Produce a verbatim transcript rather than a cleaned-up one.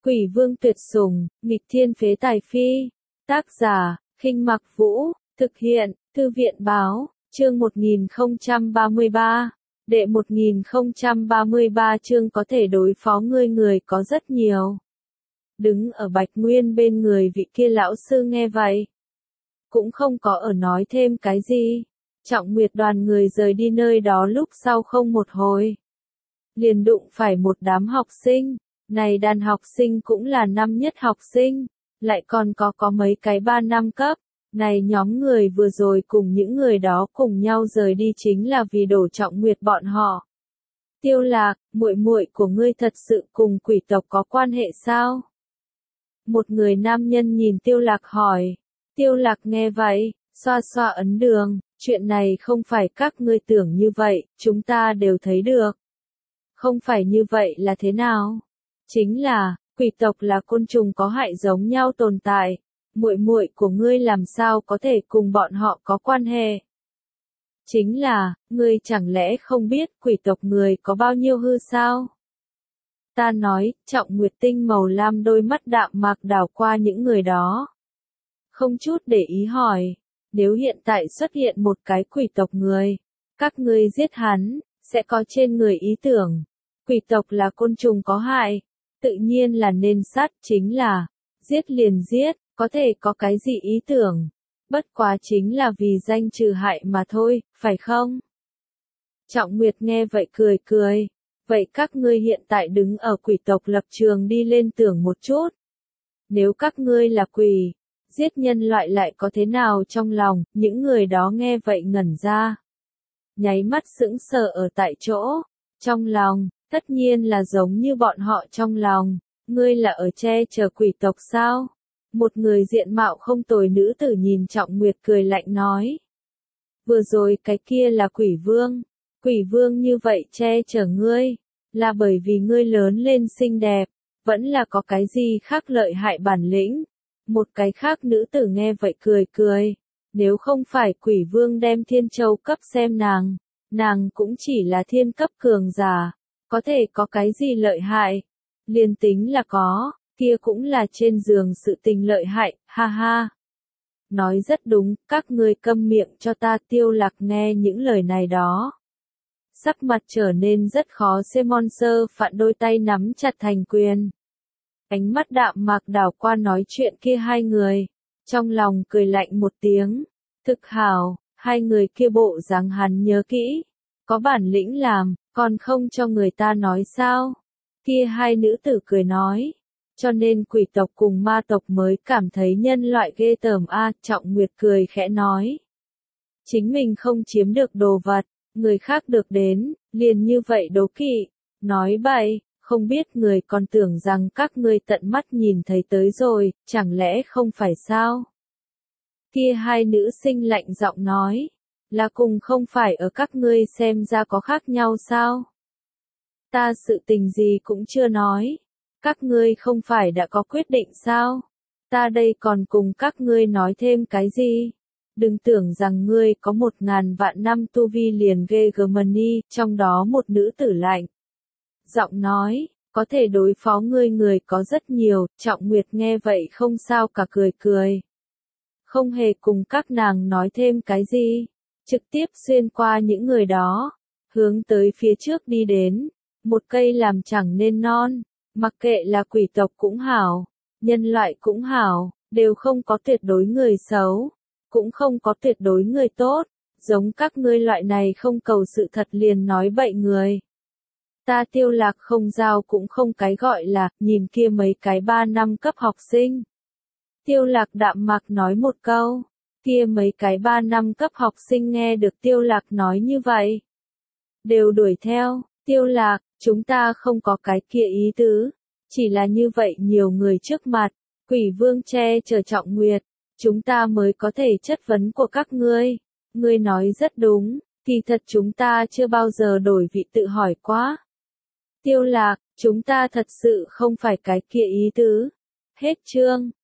Quỷ vương tuyệt sủng, nghịch thiên phế tài phi. Tác giả, Khinh Mặc Vũ, thực hiện, Thư viện báo, chương một nghìn không trăm ba mươi ba. Đệ một nghìn không trăm ba mươi ba chương có thể đối phó ngươi người có rất nhiều. Đứng ở Bạch Nguyên bên người vị kia lão sư nghe vậy, cũng không có ở nói thêm cái gì. Trọng Nguyệt đoàn người rời đi nơi đó lúc sau không một hồi, liền đụng phải một đám học sinh. Này đàn học sinh cũng là năm nhất học sinh, lại còn có có mấy cái ba năm cấp. Này nhóm người vừa rồi cùng những người đó cùng nhau rời đi chính là vì đổ Trọng Nguyệt bọn họ. Tiêu Lạc, muội muội của ngươi thật sự cùng quỷ tộc có quan hệ sao? Một người nam nhân nhìn Tiêu Lạc hỏi. Tiêu Lạc nghe vậy, xoa xoa ấn đường, chuyện này không phải các ngươi tưởng như vậy, chúng ta đều thấy được. Không phải như vậy là thế nào? Chính là, quỷ tộc là côn trùng có hại giống nhau tồn tại, muội muội của ngươi làm sao có thể cùng bọn họ có quan hệ? Chính là, ngươi chẳng lẽ không biết quỷ tộc người có bao nhiêu hư sao? Ta nói, Trọng Nguyệt tinh màu lam đôi mắt đạm mạc đảo qua những người đó. Không chút để ý hỏi, nếu hiện tại xuất hiện một cái quỷ tộc người, các ngươi giết hắn, sẽ có trên người ý tưởng. Quỷ tộc là côn trùng có hại, tự nhiên là nên sát, chính là, giết liền giết, có thể có cái gì ý tưởng, bất quá chính là vì danh trừ hại mà thôi, phải không? Trọng Nguyệt nghe vậy cười cười, vậy các ngươi hiện tại đứng ở quỷ tộc lập trường đi lên tưởng một chút. Nếu các ngươi là quỷ, giết nhân loại lại có thế nào trong lòng, những người đó nghe vậy ngẩn ra. Nháy mắt sững sờ ở tại chỗ, trong lòng, tất nhiên là giống như bọn họ trong lòng, ngươi là ở che chở quỷ tộc sao? Một người diện mạo không tồi nữ tử nhìn Trọng Nguyệt cười lạnh nói. Vừa rồi cái kia là quỷ vương, quỷ vương như vậy che chở ngươi, là bởi vì ngươi lớn lên xinh đẹp, vẫn là có cái gì khác lợi hại bản lĩnh. Một cái khác nữ tử nghe vậy cười cười, nếu không phải quỷ vương đem thiên châu cấp xem nàng, nàng cũng chỉ là thiên cấp cường giả, có thể có cái gì lợi hại, liền tính là có, kia cũng là trên giường sự tình lợi hại, ha ha. Nói rất đúng, các ngươi câm miệng cho ta. Tiêu Lạc nghe những lời này đó, sắc mặt trở nên rất khó xem, mon sơ phạn đôi tay nắm chặt thành quyền. Ánh mắt đạm mạc đảo qua nói chuyện kia hai người, trong lòng cười lạnh một tiếng, thực hảo, hai người kia bộ dáng hắn nhớ kỹ, có bản lĩnh làm, còn không cho người ta nói sao? Kia hai nữ tử cười nói, cho nên quỷ tộc cùng ma tộc mới cảm thấy nhân loại ghê tởm a. Trọng Nguyệt cười khẽ nói, chính mình không chiếm được đồ vật, người khác được đến, liền như vậy đố kỵ, nói bậy. Không biết người còn tưởng rằng các ngươi tận mắt nhìn thấy tới rồi, chẳng lẽ không phải sao? Kia hai nữ sinh lạnh giọng nói, là cùng không phải ở các ngươi xem ra có khác nhau sao? Ta sự tình gì cũng chưa nói, các ngươi không phải đã có quyết định sao? Ta đây còn cùng các ngươi nói thêm cái gì? Đừng tưởng rằng ngươi có một ngàn vạn năm tu vi liền ghê gớm đi, trong đó một nữ tử lạnh giọng nói, có thể đối phó ngươi người có rất nhiều. Trọng Nguyệt nghe vậy không sao cả cười cười, không hề cùng các nàng nói thêm cái gì, trực tiếp xuyên qua những người đó, hướng tới phía trước đi đến. Một cây làm chẳng nên non, mặc kệ là quỷ tộc cũng hảo, nhân loại cũng hảo, đều không có tuyệt đối người xấu, cũng không có tuyệt đối người tốt, giống các ngươi loại này không cầu sự thật liền nói bậy người. Ta Tiêu Lạc không giao cũng không cái gọi là, nhìn kia mấy cái ba năm cấp học sinh. Tiêu Lạc đạm mạc nói một câu, kia mấy cái ba năm cấp học sinh nghe được Tiêu Lạc nói như vậy, đều đuổi theo. Tiêu Lạc, chúng ta không có cái kia ý tứ, chỉ là như vậy nhiều người trước mặt, quỷ vương che chở Trọng Nguyệt, chúng ta mới có thể chất vấn của các ngươi. Ngươi nói rất đúng, kỳ thật chúng ta chưa bao giờ đổi vị tự hỏi quá. Tiêu Lạc, chúng ta thật sự không phải cái kia ý tứ. Hết chương.